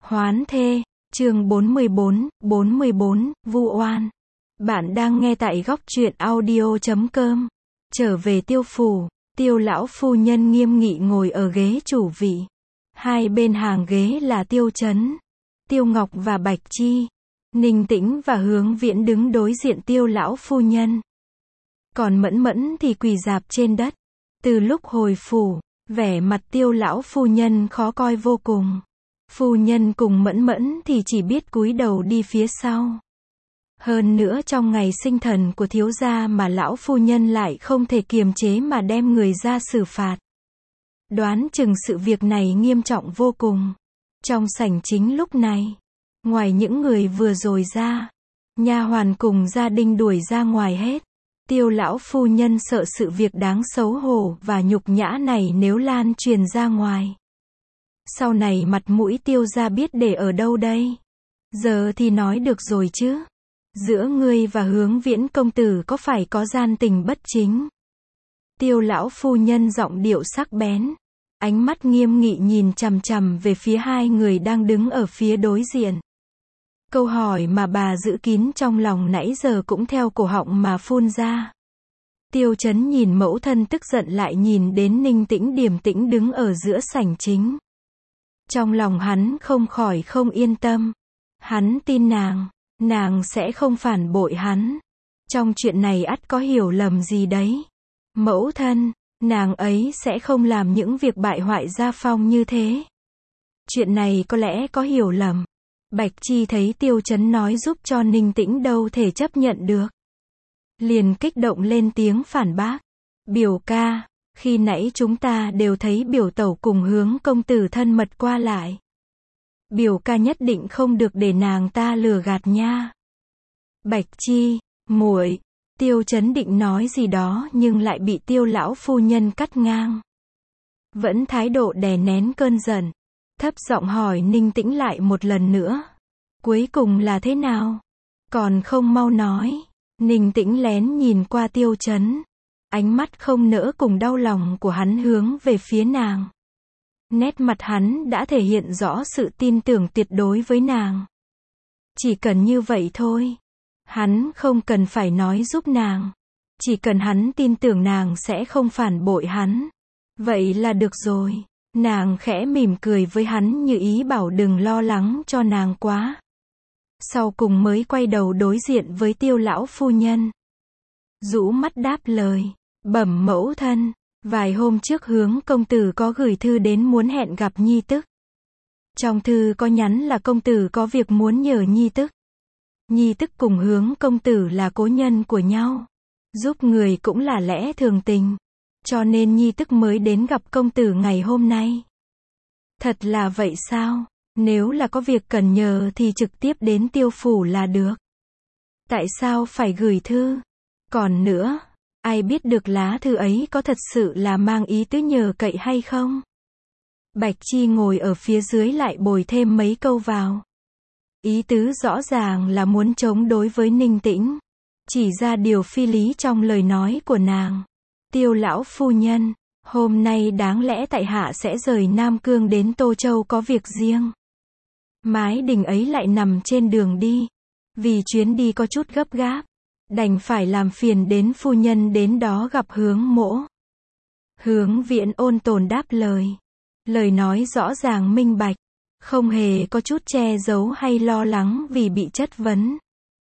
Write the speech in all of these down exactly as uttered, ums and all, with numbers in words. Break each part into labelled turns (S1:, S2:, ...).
S1: Hoán thê, chương bốn mươi bốn, bốn mươi bốn, vu oan. Bạn đang nghe tại góc truyện audio chấm com. Trở về Tiêu phủ, Tiêu lão phu nhân nghiêm nghị ngồi ở ghế chủ vị. Hai bên hàng ghế là Tiêu Chấn, Tiêu Ngọc và Bạch Chi. Ninh Tĩnh và Hướng Viễn đứng đối diện Tiêu lão phu nhân. Còn Mẫn Mẫn thì quỳ rạp trên đất. Từ lúc hồi phủ, vẻ mặt Tiêu lão phu nhân khó coi vô cùng. Phu nhân cùng Mẫn Mẫn thì chỉ biết cúi đầu đi phía sau. Hơn nữa trong ngày sinh thần của thiếu gia mà lão phu nhân lại không thể kiềm chế mà đem người ra xử phạt. Đoán chừng sự việc này nghiêm trọng vô cùng. Trong sảnh chính lúc này, ngoài những người vừa rồi ra, nha hoàn cùng gia đình đuổi ra ngoài hết. Tiêu lão phu nhân sợ sự việc đáng xấu hổ và nhục nhã này nếu lan truyền ra ngoài. Sau này mặt mũi Tiêu gia biết để ở đâu đây? Giờ thì nói được rồi chứ. Giữa ngươi và Hướng Viễn công tử có phải có gian tình bất chính? Tiêu lão phu nhân giọng điệu sắc bén, ánh mắt nghiêm nghị nhìn chằm chằm về phía hai người đang đứng ở phía đối diện. Câu hỏi mà bà giữ kín trong lòng nãy giờ cũng theo cổ họng mà phun ra. Tiêu Chấn nhìn mẫu thân tức giận lại nhìn đến Ninh Tĩnh điềm tĩnh đứng ở giữa sảnh chính. Trong lòng hắn không khỏi không yên tâm. Hắn tin nàng, nàng sẽ không phản bội hắn. Trong chuyện này ắt có hiểu lầm gì đấy. Mẫu thân, nàng ấy sẽ không làm những việc bại hoại gia phong như thế. Chuyện này có lẽ có hiểu lầm. Bạch Chi thấy Tiêu Chấn nói giúp cho Ninh Tĩnh đâu thể chấp nhận được. Liền kích động lên tiếng phản bác. Biểu ca, khi nãy chúng ta đều thấy biểu tẩu cùng Hướng công tử thân mật qua lại. Biểu ca nhất định không được để nàng ta lừa gạt nha. Bạch Chi, muội. Tiêu Chấn định nói gì đó nhưng lại bị Tiêu lão phu nhân cắt ngang. Vẫn thái độ đè nén cơn giận, thấp giọng hỏi Ninh Tĩnh lại một lần nữa. Cuối cùng là thế nào? Còn không mau nói. Ninh Tĩnh lén nhìn qua Tiêu Chấn. Ánh mắt không nỡ cùng đau lòng của hắn hướng về phía nàng. Nét mặt hắn đã thể hiện rõ sự tin tưởng tuyệt đối với nàng. Chỉ cần như vậy thôi. Hắn không cần phải nói giúp nàng. Chỉ cần hắn tin tưởng nàng sẽ không phản bội hắn. Vậy là được rồi. Nàng khẽ mỉm cười với hắn như ý bảo đừng lo lắng cho nàng quá. Sau cùng mới quay đầu đối diện với Tiêu lão phu nhân. Rũ mắt đáp lời. Bẩm mẫu thân, vài hôm trước Hướng công tử có gửi thư đến muốn hẹn gặp nhi tức. Trong thư có nhắn là công tử có việc muốn nhờ nhi tức. Nhi tức cùng Hướng công tử là cố nhân của nhau. Giúp người cũng là lẽ thường tình. Cho nên nhi tức mới đến gặp công tử ngày hôm nay. Thật là vậy sao? Nếu là có việc cần nhờ thì trực tiếp đến Tiêu phủ là được. Tại sao phải gửi thư? Còn nữa, ai biết được lá thư ấy có thật sự là mang ý tứ nhờ cậy hay không? Bạch Chi ngồi ở phía dưới lại bồi thêm mấy câu vào. Ý tứ rõ ràng là muốn chống đối với Ninh Tĩnh. Chỉ ra điều phi lý trong lời nói của nàng. Tiêu lão phu nhân, hôm nay đáng lẽ tại hạ sẽ rời Nam Cương đến Tô Châu có việc riêng. Mái đình ấy lại nằm trên đường đi. Vì chuyến đi có chút gấp gáp, đành phải làm phiền đến phu nhân đến đó gặp Hướng mỗ. Hướng Viễn ôn tồn đáp lời. Lời nói rõ ràng minh bạch, không hề có chút che giấu hay lo lắng vì bị chất vấn.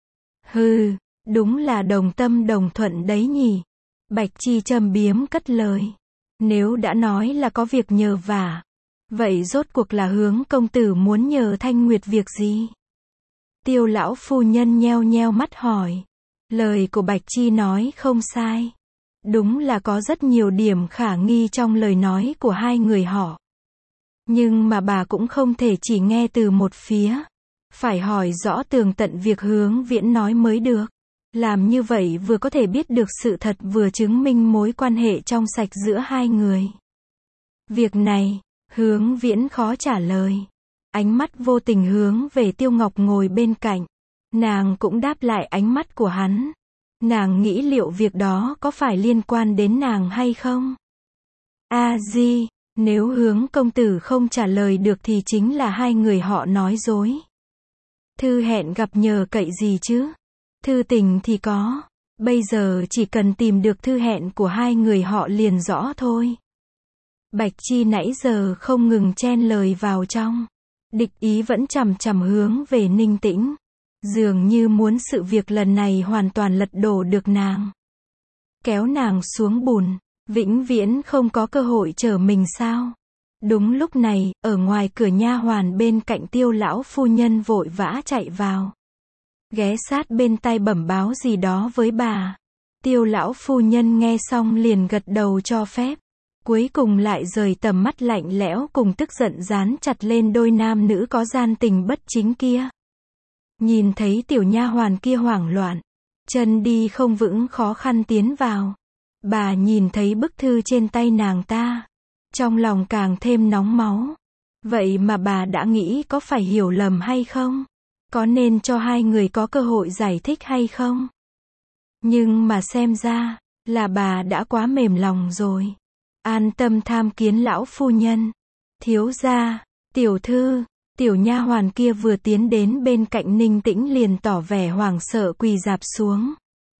S1: Hừ, đúng là đồng tâm đồng thuận đấy nhỉ. Bạch Chi châm biếm cất lời. Nếu đã nói là có việc nhờ vả, vậy rốt cuộc là Hướng công tử muốn nhờ Thanh Nguyệt việc gì? Tiêu lão phu nhân nheo nheo mắt hỏi. Lời của Bạch Chi nói không sai. Đúng là có rất nhiều điểm khả nghi trong lời nói của hai người họ. Nhưng mà bà cũng không thể chỉ nghe từ một phía. Phải hỏi rõ tường tận việc Hướng Viễn nói mới được. Làm như vậy vừa có thể biết được sự thật vừa chứng minh mối quan hệ trong sạch giữa hai người. Việc này, Hướng Viễn khó trả lời. Ánh mắt vô tình hướng về Tiêu Ngọc ngồi bên cạnh. Nàng cũng đáp lại ánh mắt của hắn. Nàng nghĩ liệu việc đó có phải liên quan đến nàng hay không? A Di, Nếu Hướng công tử không trả lời được thì chính là hai người họ nói dối. Thư hẹn gặp nhờ cậy gì chứ? Thư tình thì có. Bây giờ chỉ cần tìm được thư hẹn của hai người họ liền rõ thôi. Bạch Chi nãy giờ không ngừng chen lời vào trong. Địch ý vẫn chằm chằm hướng về Ninh Tĩnh. Dường như muốn sự việc lần này hoàn toàn lật đổ được nàng. Kéo nàng xuống bùn. Vĩnh viễn không có cơ hội trở mình sao? Đúng lúc này, ở ngoài cửa nha hoàn bên cạnh Tiêu lão phu nhân vội vã chạy vào. Ghé sát bên tai bẩm báo gì đó với bà. Tiêu lão phu nhân nghe xong liền gật đầu cho phép. Cuối cùng lại rời tầm mắt lạnh lẽo cùng tức giận dán chặt lên đôi nam nữ có gian tình bất chính kia. Nhìn thấy tiểu nha hoàn kia hoảng loạn, chân đi không vững khó khăn tiến vào. Bà nhìn thấy bức thư trên tay nàng ta, trong lòng càng thêm nóng máu. Vậy mà bà đã nghĩ có phải hiểu lầm hay không? Có nên cho hai người có cơ hội giải thích hay không? Nhưng mà xem ra, là bà đã quá mềm lòng rồi. An tâm tham kiến lão phu nhân. Thiếu gia, tiểu thư, tiểu nha hoàn kia vừa tiến đến bên cạnh Ninh Tĩnh liền tỏ vẻ hoảng sợ quỳ rạp xuống.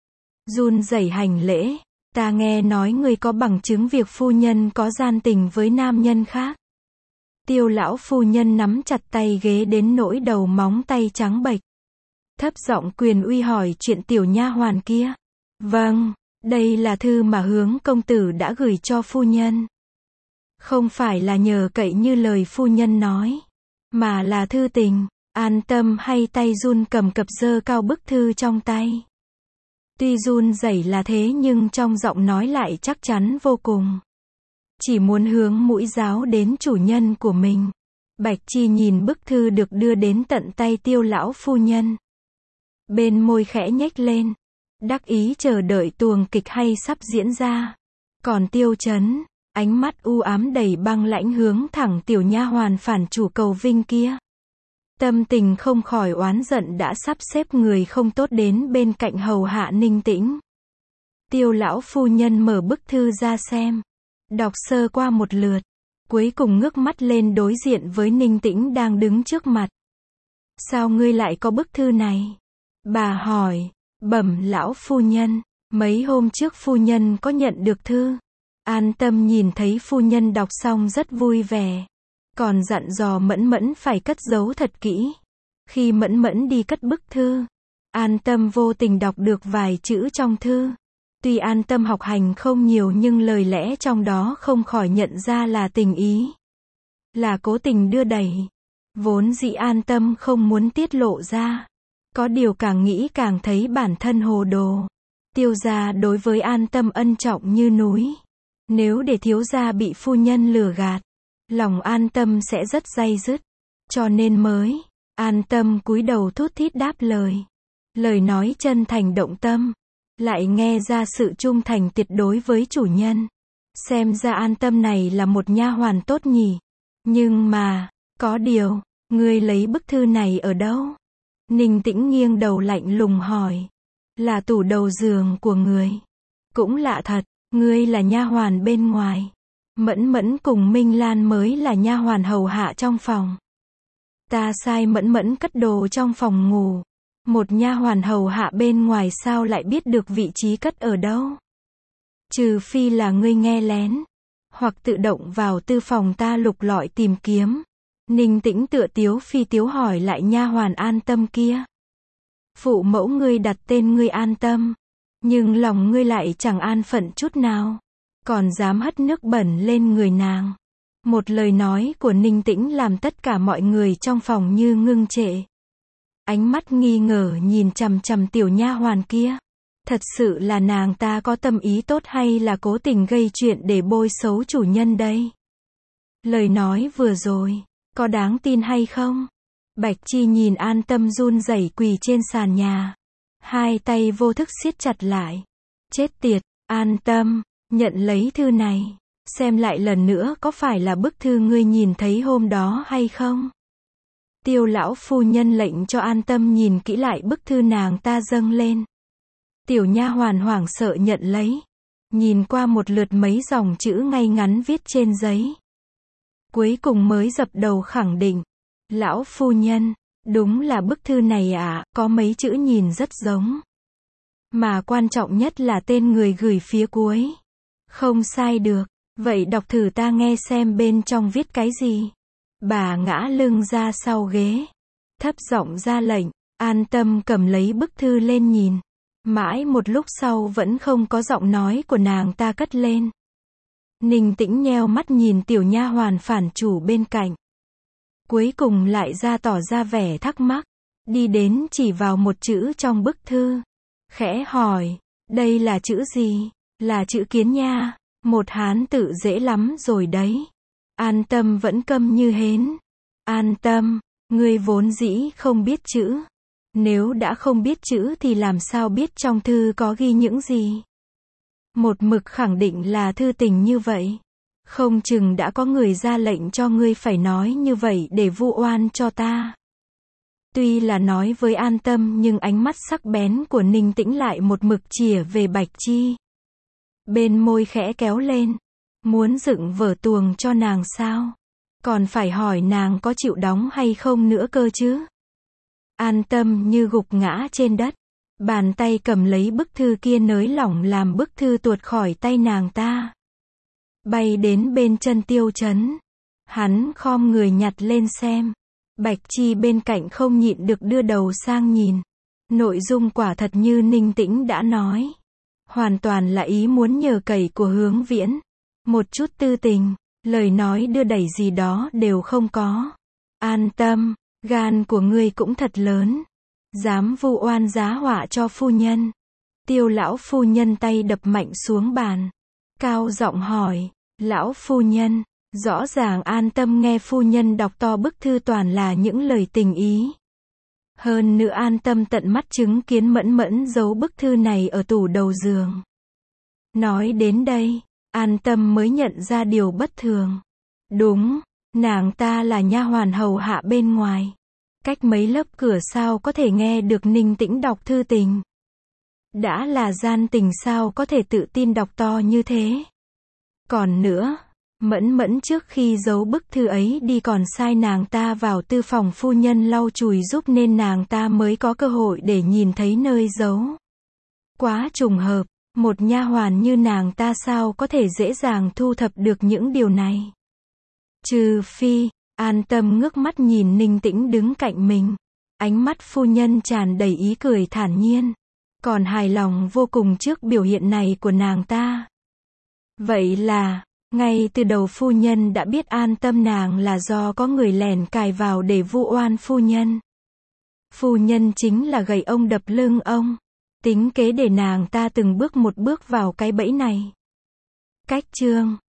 S1: Run rẩy hành lễ. Ta nghe nói ngươi có bằng chứng việc phu nhân có gian tình với nam nhân khác. Tiêu lão phu nhân nắm chặt tay ghế đến nỗi đầu móng tay trắng bệch. Thấp giọng quyền uy hỏi chuyện tiểu nha hoàn kia. Vâng, đây là thư mà Hướng công tử đã gửi cho phu nhân. Không phải là nhờ cậy như lời phu nhân nói, mà là thư tình. An tâm hay tay run cầm cập giơ cao bức thư trong tay. Tuy run rẩy là thế nhưng trong giọng nói lại chắc chắn vô cùng. Chỉ muốn hướng mũi giáo đến chủ nhân của mình. Bạch Chi nhìn bức thư được đưa đến tận tay Tiêu lão phu nhân. Bên môi khẽ nhếch lên. Đắc ý chờ đợi tuồng kịch hay sắp diễn ra. Còn Tiêu Chấn, ánh mắt u ám đầy băng lãnh hướng thẳng tiểu nha hoàn phản chủ cầu vinh kia. Tâm tình không khỏi oán giận đã sắp xếp người không tốt đến bên cạnh hầu hạ Ninh Tĩnh. Tiêu lão phu nhân mở bức thư ra xem. Đọc sơ qua một lượt. Cuối cùng ngước mắt lên đối diện với Ninh Tĩnh đang đứng trước mặt. Sao ngươi lại có bức thư này? Bà hỏi. Bẩm lão phu nhân. Mấy hôm trước phu nhân có nhận được thư. An tâm nhìn thấy phu nhân đọc xong rất vui vẻ. Còn dặn dò Mẫn Mẫn phải cất giấu thật kỹ. Khi Mẫn Mẫn đi cất bức thư, An tâm vô tình đọc được vài chữ trong thư. Tuy An tâm học hành không nhiều nhưng lời lẽ trong đó không khỏi nhận ra là tình ý. Là cố tình đưa đẩy. Vốn dĩ An tâm không muốn tiết lộ ra. Có điều càng nghĩ càng thấy bản thân hồ đồ. Tiêu gia đối với An tâm ân trọng như núi. Nếu để thiếu gia bị phu nhân lừa gạt, lòng An tâm sẽ rất day dứt. Cho nên mới, An tâm cúi đầu thút thít đáp lời. Lời nói chân thành động tâm. Lại nghe ra sự trung thành tuyệt đối với chủ nhân. Xem ra An tâm này là một nha hoàn tốt nhỉ. Nhưng mà, có điều, ngươi lấy bức thư này ở đâu? Ninh Tĩnh nghiêng đầu lạnh lùng hỏi. Là tủ đầu giường của người. Cũng lạ thật, ngươi là nha hoàn bên ngoài. Mẫn Mẫn cùng Minh Lan mới là nha hoàn hầu hạ trong phòng. Ta sai Mẫn Mẫn cất đồ trong phòng ngủ. Một nha hoàn hầu hạ bên ngoài sao lại biết được vị trí cất ở đâu? Trừ phi là ngươi nghe lén, hoặc tự động vào tư phòng ta lục lọi tìm kiếm. Ninh Tĩnh tựa tiếu phi tiếu hỏi lại nha hoàn An tâm kia. Phụ mẫu ngươi đặt tên ngươi An tâm, nhưng lòng ngươi lại chẳng an phận chút nào. Còn dám hất nước bẩn lên người nàng. Một lời nói của Ninh Tĩnh làm tất cả mọi người trong phòng như ngưng trệ. Ánh mắt nghi ngờ nhìn chằm chằm tiểu nha hoàn kia. Thật sự là nàng ta có tâm ý tốt hay là cố tình gây chuyện để bôi xấu chủ nhân đây? Lời nói vừa rồi, có đáng tin hay không? Bạch Chi nhìn An tâm run rẩy quỳ trên sàn nhà. Hai tay vô thức siết chặt lại. Chết tiệt, An tâm, nhận lấy thư này. Xem lại lần nữa có phải là bức thư ngươi nhìn thấy hôm đó hay không? Tiêu lão phu nhân lệnh cho An tâm nhìn kỹ lại bức thư nàng ta dâng lên. Tiểu nha hoàn hoảng sợ nhận lấy. Nhìn qua một lượt mấy dòng chữ ngay ngắn viết trên giấy. cuối cùng mới dập đầu khẳng định. Lão phu nhân, đúng là bức thư này ạ, có mấy chữ nhìn rất giống. Mà quan trọng nhất là tên người gửi phía cuối. Không sai được, vậy đọc thử ta nghe xem bên trong viết cái gì. Bà ngã lưng ra sau ghế, thấp giọng ra lệnh. An Tâm cầm lấy bức thư lên nhìn. Mãi một lúc sau vẫn không có giọng nói của nàng ta cất lên. Ninh Tĩnh nheo mắt nhìn tiểu nha hoàn phản chủ bên cạnh. Cuối cùng lại ra tỏ ra vẻ thắc mắc. Đi đến chỉ vào một chữ trong bức thư. Khẽ hỏi, đây là chữ gì? Là chữ Kiến nha. Một Hán tự dễ lắm rồi đấy. An Tâm vẫn câm như hến. An Tâm, ngươi vốn dĩ không biết chữ. Nếu đã không biết chữ thì làm sao biết trong thư có ghi những gì? Một mực khẳng định là thư tình như vậy. Không chừng đã có người ra lệnh cho ngươi phải nói như vậy để vu oan cho ta. Tuy là nói với An Tâm nhưng ánh mắt sắc bén của Ninh Tĩnh lại một mực chìa về Bạch Chi. Bên môi khẽ kéo lên. Muốn dựng vở tuồng cho nàng sao? Còn phải hỏi nàng có chịu đóng hay không nữa cơ chứ? An Tâm như gục ngã trên đất. Bàn tay cầm lấy bức thư kia nới lỏng làm bức thư tuột khỏi tay nàng ta. Bay đến bên chân Tiêu Chấn. Hắn khom người nhặt lên xem. Bạch Chi bên cạnh không nhịn được đưa đầu sang nhìn. Nội dung quả thật như Ninh Tĩnh đã nói. Hoàn toàn là ý muốn nhờ cậy của Hướng Viễn. Một chút tư tình, lời nói đưa đẩy gì đó đều không có. An Tâm, gan của ngươi cũng thật lớn. Dám vu oan giá họa cho phu nhân. Tiêu lão phu nhân tay đập mạnh xuống bàn. Cao giọng hỏi, lão phu nhân, rõ ràng An Tâm nghe phu nhân đọc to bức thư toàn là những lời tình ý. Hơn nữa An Tâm tận mắt chứng kiến Mẫn Mẫn giấu bức thư này ở tủ đầu giường. Nói đến đây, An Tâm mới nhận ra điều bất thường. Đúng, nàng ta là nha hoàn hầu hạ bên ngoài. Cách mấy lớp cửa sao có thể nghe được Ninh Tĩnh đọc thư tình. Đã là gian tình sao có thể tự tin đọc to như thế. Còn nữa, Mẫn Mẫn trước khi giấu bức thư ấy đi còn sai nàng ta vào tư phòng phu nhân lau chùi giúp nên nàng ta mới có cơ hội để nhìn thấy nơi giấu. Quá trùng hợp, một nha hoàn như nàng ta sao có thể dễ dàng thu thập được những điều này. Trừ phi, An Tâm ngước mắt nhìn Ninh Tĩnh đứng cạnh mình. Ánh mắt phu nhân tràn đầy ý cười thản nhiên. Còn hài lòng vô cùng trước biểu hiện này của nàng ta. Vậy là, ngay từ đầu phu nhân đã biết An Tâm nàng là do có người lẻn cài vào để vu oan phu nhân. Phu nhân chính là gậy ông đập lưng ông. Tính kế để nàng ta từng bước một bước vào cái bẫy này. Cách chương